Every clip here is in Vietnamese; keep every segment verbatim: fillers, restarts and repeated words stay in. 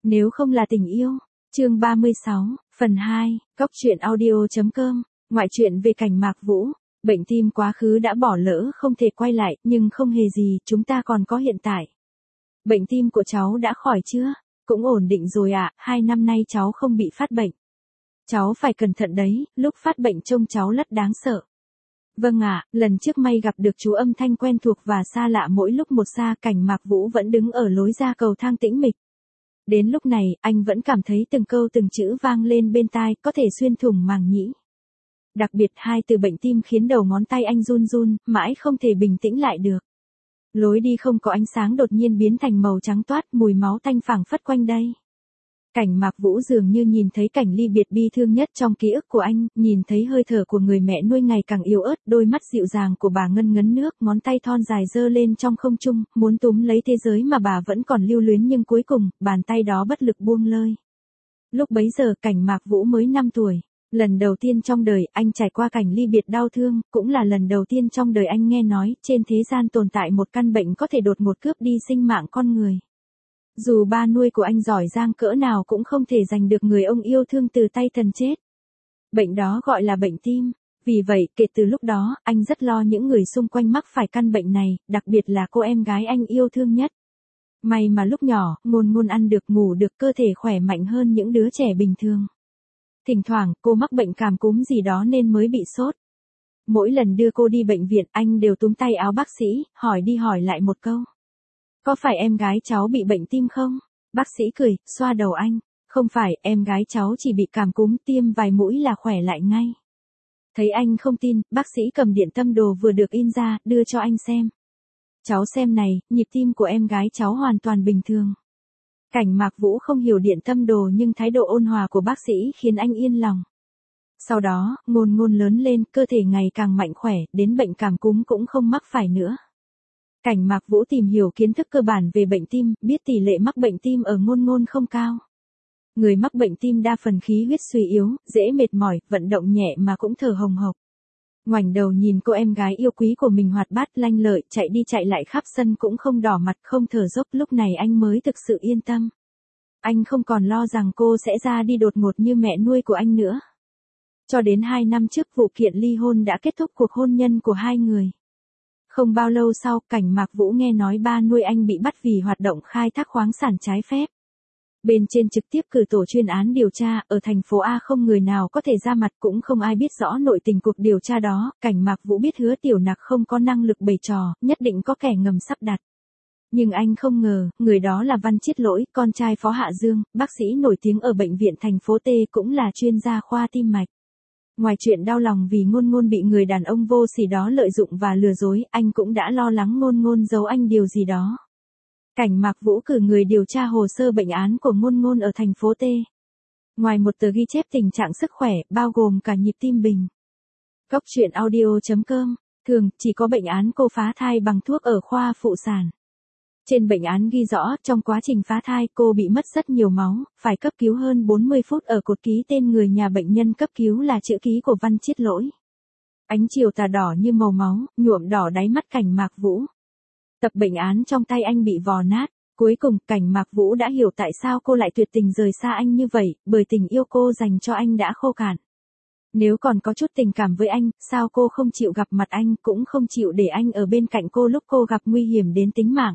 Nếu không là tình yêu. Chương ba mươi sáu, phần hai, Cóc truyện audio chấm com, ngoại truyện về Cảnh Mạc Vũ. Bệnh tim quá khứ đã bỏ lỡ không thể quay lại, nhưng không hề gì, chúng ta còn có hiện tại. Bệnh tim của cháu đã khỏi chưa? Cũng ổn định rồi ạ, à, hai năm nay cháu không bị phát bệnh. Cháu phải cẩn thận đấy, lúc phát bệnh trông cháu rất đáng sợ. Vâng ạ, à, lần trước may gặp được chú âm thanh quen thuộc và xa lạ mỗi lúc một xa. Cảnh Mạc Vũ vẫn đứng ở lối ra cầu thang tĩnh mịch. Đến lúc này, anh vẫn cảm thấy từng câu từng chữ vang lên bên tai, có thể xuyên thủng màng nhĩ. Đặc biệt hai từ bệnh tim khiến đầu ngón tay anh run run, mãi không thể bình tĩnh lại được. Lối đi không có ánh sáng đột nhiên biến thành màu trắng toát, mùi máu tanh phảng phất quanh đây. Cảnh Mạc Vũ dường như nhìn thấy cảnh ly biệt bi thương nhất trong ký ức của anh, nhìn thấy hơi thở của người mẹ nuôi ngày càng yếu ớt, đôi mắt dịu dàng của bà ngân ngấn nước, ngón tay thon dài giơ lên trong không trung, muốn túm lấy thế giới mà bà vẫn còn lưu luyến, nhưng cuối cùng, bàn tay đó bất lực buông lơi. Lúc bấy giờ Cảnh Mạc Vũ mới năm tuổi. Lần đầu tiên trong đời anh trải qua cảnh ly biệt đau thương, cũng là lần đầu tiên trong đời anh nghe nói trên thế gian tồn tại một căn bệnh có thể đột ngột cướp đi sinh mạng con người. Dù ba nuôi của anh giỏi giang cỡ nào cũng không thể giành được người ông yêu thương từ tay thần chết. Bệnh đó gọi là bệnh tim. Vì vậy, kể từ lúc đó, anh rất lo những người xung quanh mắc phải căn bệnh này, đặc biệt là cô em gái anh yêu thương nhất. May mà lúc nhỏ, Ngôn Ngôn ăn được ngủ được, cơ thể khỏe mạnh hơn những đứa trẻ bình thường. Thỉnh thoảng, cô mắc bệnh cảm cúm gì đó nên mới bị sốt. Mỗi lần đưa cô đi bệnh viện, anh đều túm tay áo bác sĩ, hỏi đi hỏi lại một câu. Có phải em gái cháu bị bệnh tim không? Bác sĩ cười, xoa đầu anh. Không phải, em gái cháu chỉ bị cảm cúm, tiêm vài mũi là khỏe lại ngay. Thấy anh không tin, bác sĩ cầm điện tâm đồ vừa được in ra, đưa cho anh xem. Cháu xem này, nhịp tim của em gái cháu hoàn toàn bình thường. Cảnh Mạc Vũ không hiểu điện tâm đồ, nhưng thái độ ôn hòa của bác sĩ khiến anh yên lòng. Sau đó, Ngôn Ngôn lớn lên, cơ thể ngày càng mạnh khỏe, đến bệnh cảm cúm cũng không mắc phải nữa. Cảnh Mạc Vũ tìm hiểu kiến thức cơ bản về bệnh tim, biết tỷ lệ mắc bệnh tim ở Ngôn Ngôn không cao. Người mắc bệnh tim đa phần khí huyết suy yếu, dễ mệt mỏi, vận động nhẹ mà cũng thở hồng hộc. Ngoảnh đầu nhìn cô em gái yêu quý của mình hoạt bát lanh lợi, chạy đi chạy lại khắp sân cũng không đỏ mặt không thở dốc, lúc này anh mới thực sự yên tâm. Anh không còn lo rằng cô sẽ ra đi đột ngột như mẹ nuôi của anh nữa. Cho đến hai năm trước vụ kiện ly hôn đã kết thúc cuộc hôn nhân của hai người. Không bao lâu sau, Cảnh Mạc Vũ nghe nói ba nuôi anh bị bắt vì hoạt động khai thác khoáng sản trái phép. Bên trên trực tiếp cử tổ chuyên án điều tra, ở thành phố A không người nào có thể ra mặt, cũng không ai biết rõ nội tình cuộc điều tra đó. Cảnh Mạc Vũ biết Hứa Tiểu Nặc không có năng lực bày trò, nhất định có kẻ ngầm sắp đặt. Nhưng anh không ngờ, người đó là Văn Chiết Lỗi, con trai Phó Hạ Dương, bác sĩ nổi tiếng ở bệnh viện thành phố T, cũng là chuyên gia khoa tim mạch. Ngoài chuyện đau lòng vì Ngôn Ngôn bị người đàn ông vô sỉ đó lợi dụng và lừa dối, anh cũng đã lo lắng Ngôn Ngôn giấu anh điều gì đó. Cảnh Mạc Vũ cử người điều tra hồ sơ bệnh án của Ngôn Ngôn ở thành phố T. Ngoài một tờ ghi chép tình trạng sức khỏe, bao gồm cả nhịp tim bình. Cóc truyện audio chấm com, thường, chỉ có bệnh án cô phá thai bằng thuốc ở khoa phụ sản. Trên bệnh án ghi rõ, trong quá trình phá thai, cô bị mất rất nhiều máu, phải cấp cứu hơn bốn mươi phút, ở cột ký tên người nhà bệnh nhân cấp cứu là chữ ký của Văn Chiết Lỗi. Ánh chiều tà đỏ như màu máu, nhuộm đỏ đáy mắt Cảnh Mạc Vũ. Tập bệnh án trong tay anh bị vò nát. Cuối cùng, Cảnh Mạc Vũ đã hiểu tại sao cô lại tuyệt tình rời xa anh như vậy, bởi tình yêu cô dành cho anh đã khô cạn. Nếu còn có chút tình cảm với anh, sao cô không chịu gặp mặt anh, cũng không chịu để anh ở bên cạnh cô lúc cô gặp nguy hiểm đến tính mạng.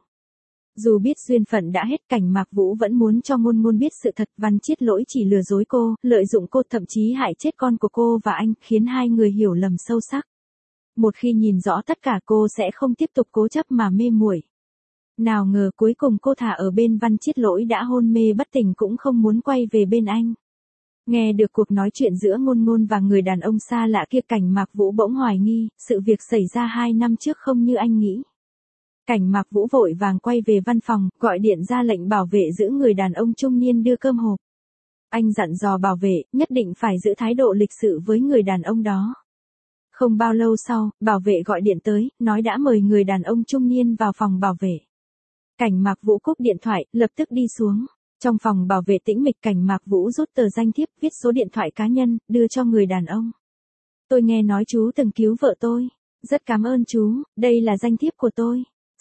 Dù biết duyên phận đã hết, Cảnh Mạc Vũ vẫn muốn cho Ngôn Ngôn biết sự thật. Văn Chiết Lỗi chỉ lừa dối cô, lợi dụng cô, thậm chí hại chết con của cô và anh, khiến hai người hiểu lầm sâu sắc. Một khi nhìn rõ tất cả, cô sẽ không tiếp tục cố chấp mà mê muội. Nào ngờ cuối cùng cô thả ở bên Văn Chiết Lỗi đã hôn mê bất tỉnh cũng không muốn quay về bên anh. Nghe được cuộc nói chuyện giữa Ngôn Ngôn và người đàn ông xa lạ kia, Cảnh Mạc Vũ bỗng hoài nghi, sự việc xảy ra hai năm trước không như anh nghĩ. Cảnh Mạc Vũ vội vàng quay về văn phòng, gọi điện ra lệnh bảo vệ giữ người đàn ông trung niên đưa cơm hộp. Anh dặn dò bảo vệ, nhất định phải giữ thái độ lịch sự với người đàn ông đó. Không bao lâu sau, bảo vệ gọi điện tới, nói đã mời người đàn ông trung niên vào phòng bảo vệ. Cảnh Mạc Vũ cúp điện thoại, lập tức đi xuống. Trong phòng bảo vệ tĩnh mịch, Cảnh Mạc Vũ rút tờ danh thiếp, viết số điện thoại cá nhân, đưa cho người đàn ông. Tôi nghe nói chú từng cứu vợ tôi. Rất cảm ơn chú, đây là danh thiếp của tôi.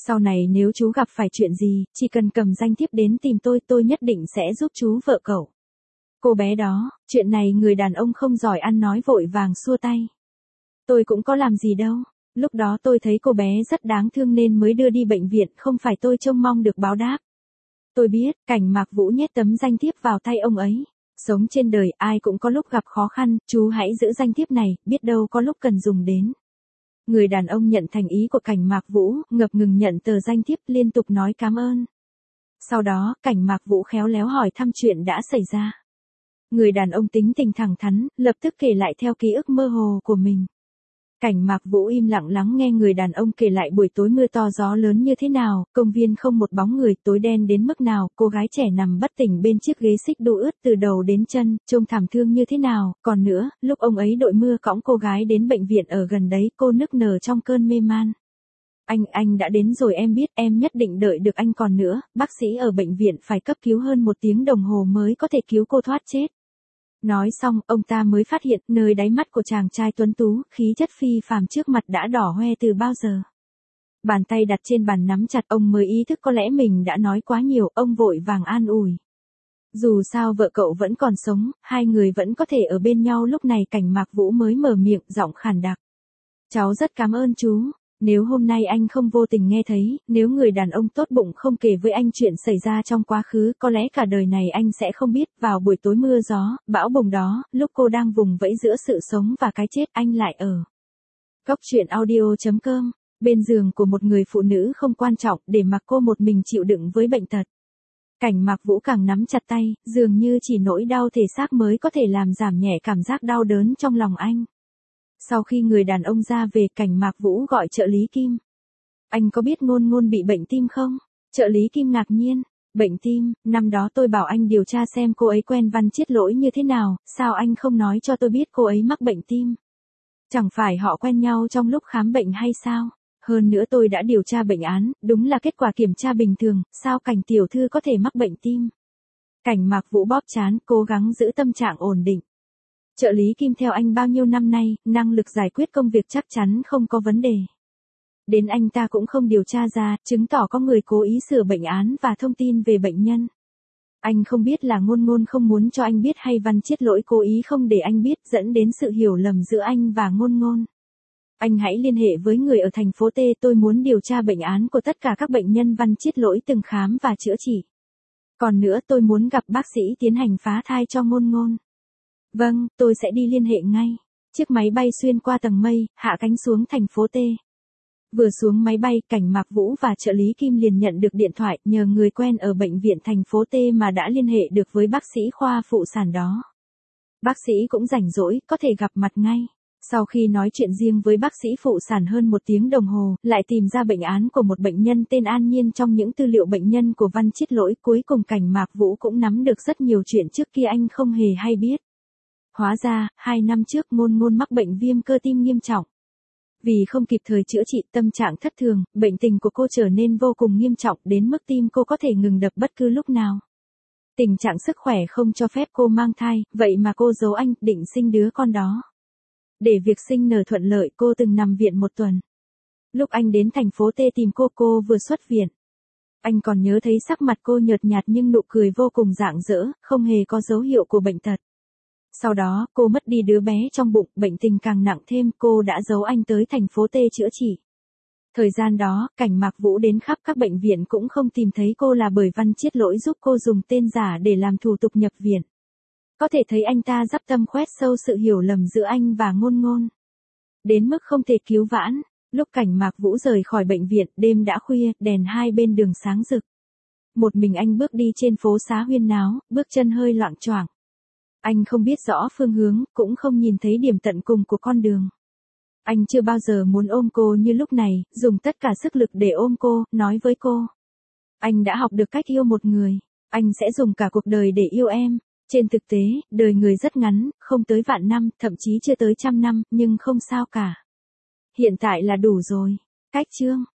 Sau này nếu chú gặp phải chuyện gì, chỉ cần cầm danh thiếp đến tìm tôi, tôi nhất định sẽ giúp chú vợ cậu. Cô bé đó, chuyện này người đàn ông không giỏi ăn nói vội vàng xua tay. Tôi cũng có làm gì đâu. Lúc đó tôi thấy cô bé rất đáng thương nên mới đưa đi bệnh viện, không phải tôi trông mong được báo đáp. Tôi biết, Cảnh Mạc Vũ nhét tấm danh thiếp vào tay ông ấy. Sống trên đời ai cũng có lúc gặp khó khăn, chú hãy giữ danh thiếp này, biết đâu có lúc cần dùng đến. Người đàn ông nhận thành ý của Cảnh Mạc Vũ, ngập ngừng nhận tờ danh thiếp, liên tục nói cảm ơn. Sau đó, Cảnh Mạc Vũ khéo léo hỏi thăm chuyện đã xảy ra. Người đàn ông tính tình thẳng thắn, lập tức kể lại theo ký ức mơ hồ của mình. Cảnh Mạc Vũ im lặng lắng nghe người đàn ông kể lại buổi tối mưa to gió lớn như thế nào, công viên không một bóng người, tối đen đến mức nào, cô gái trẻ nằm bất tỉnh bên chiếc ghế xích đu ướt từ đầu đến chân, trông thảm thương như thế nào, còn nữa, lúc ông ấy đội mưa cõng cô gái đến bệnh viện ở gần đấy, cô nức nở trong cơn mê man. Anh, anh đã đến rồi, em biết, em nhất định đợi được anh, còn nữa, bác sĩ ở bệnh viện phải cấp cứu hơn một tiếng đồng hồ mới có thể cứu cô thoát chết. Nói xong, ông ta mới phát hiện, nơi đáy mắt của chàng trai tuấn tú, khí chất phi phàm trước mặt đã đỏ hoe từ bao giờ. Bàn tay đặt trên bàn nắm chặt, ông mới ý thức có lẽ mình đã nói quá nhiều, ông vội vàng an ủi. Dù sao vợ cậu vẫn còn sống, hai người vẫn có thể ở bên nhau. Lúc này Cảnh Mạc Vũ mới mở miệng, giọng khàn đặc. Cháu rất cảm ơn chú. Nếu hôm nay anh không vô tình nghe thấy, nếu người đàn ông tốt bụng không kể với anh chuyện xảy ra trong quá khứ, có lẽ cả đời này anh sẽ không biết, vào buổi tối mưa gió, bão bùng đó, lúc cô đang vùng vẫy giữa sự sống và cái chết, anh lại ở Góc Chuyện Audio chấm com, bên giường của một người phụ nữ không quan trọng, để mặc cô một mình chịu đựng với bệnh tật. Cảnh Mạc Vũ càng nắm chặt tay, dường như chỉ nỗi đau thể xác mới có thể làm giảm nhẹ cảm giác đau đớn trong lòng anh. Sau khi người đàn ông ra về, Cảnh Mạc Vũ gọi trợ lý Kim. Anh có biết Ngôn Ngôn bị bệnh tim không? Trợ lý Kim ngạc nhiên. Bệnh tim, năm đó tôi bảo anh điều tra xem cô ấy quen Văn Chiết Lỗi như thế nào, sao anh không nói cho tôi biết cô ấy mắc bệnh tim? Chẳng phải họ quen nhau trong lúc khám bệnh hay sao? Hơn nữa tôi đã điều tra bệnh án, đúng là kết quả kiểm tra bình thường, sao Cảnh tiểu thư có thể mắc bệnh tim? Cảnh Mạc Vũ bóp trán, cố gắng giữ tâm trạng ổn định. Trợ lý Kim theo anh bao nhiêu năm nay, năng lực giải quyết công việc chắc chắn không có vấn đề. Đến anh ta cũng không điều tra ra, chứng tỏ có người cố ý sửa bệnh án và thông tin về bệnh nhân. Anh không biết là Ngôn Ngôn không muốn cho anh biết hay Văn Chiết Lỗi cố ý không để anh biết, dẫn đến sự hiểu lầm giữa anh và Ngôn Ngôn. Anh hãy liên hệ với người ở thành phố T, tôi muốn điều tra bệnh án của tất cả các bệnh nhân Văn Chiết Lỗi từng khám và chữa trị. Còn nữa, tôi muốn gặp bác sĩ tiến hành phá thai cho Ngôn Ngôn. Vâng, tôi sẽ đi liên hệ ngay. Chiếc máy bay xuyên qua tầng mây, hạ cánh xuống thành phố T. Vừa xuống máy bay, Cảnh Mạc Vũ và trợ lý Kim liền nhận được điện thoại, nhờ người quen ở bệnh viện thành phố T mà đã liên hệ được với bác sĩ khoa phụ sản đó. Bác sĩ cũng rảnh rỗi, có thể gặp mặt ngay. Sau khi nói chuyện riêng với bác sĩ phụ sản hơn một tiếng đồng hồ, lại tìm ra bệnh án của một bệnh nhân tên An Nhiên trong những tư liệu bệnh nhân của Văn Chiết Lỗi. Cuối cùng Cảnh Mạc Vũ cũng nắm được rất nhiều chuyện trước kia anh không hề hay biết. Hóa ra, hai năm trước Ngôn Ngôn mắc bệnh viêm cơ tim nghiêm trọng. Vì không kịp thời chữa trị, tâm trạng thất thường, bệnh tình của cô trở nên vô cùng nghiêm trọng đến mức tim cô có thể ngừng đập bất cứ lúc nào. Tình trạng sức khỏe không cho phép cô mang thai, vậy mà cô giấu anh, định sinh đứa con đó. Để việc sinh nở thuận lợi, cô từng nằm viện một tuần. Lúc anh đến thành phố T tìm cô, cô vừa xuất viện. Anh còn nhớ thấy sắc mặt cô nhợt nhạt nhưng nụ cười vô cùng rạng rỡ, không hề có dấu hiệu của bệnh tật. Sau đó, cô mất đi đứa bé trong bụng, bệnh tình càng nặng thêm, cô đã giấu anh tới thành phố T chữa trị. Thời gian đó, Cảnh Mạc Vũ đến khắp các bệnh viện cũng không tìm thấy cô, là bởi Văn Chiết Lỗi giúp cô dùng tên giả để làm thủ tục nhập viện. Có thể thấy anh ta dắp tâm khoét sâu sự hiểu lầm giữa anh và Ngôn Ngôn. Đến mức không thể cứu vãn. Lúc Cảnh Mạc Vũ rời khỏi bệnh viện, đêm đã khuya, đèn hai bên đường sáng rực. Một mình anh bước đi trên phố xá huyên náo, bước chân hơi loạng choạng. Anh không biết rõ phương hướng, cũng không nhìn thấy điểm tận cùng của con đường. Anh chưa bao giờ muốn ôm cô như lúc này, dùng tất cả sức lực để ôm cô, nói với cô. Anh đã học được cách yêu một người. Anh sẽ dùng cả cuộc đời để yêu em. Trên thực tế, đời người rất ngắn, không tới vạn năm, thậm chí chưa tới trăm năm, nhưng không sao cả. Hiện tại là đủ rồi. Cách chương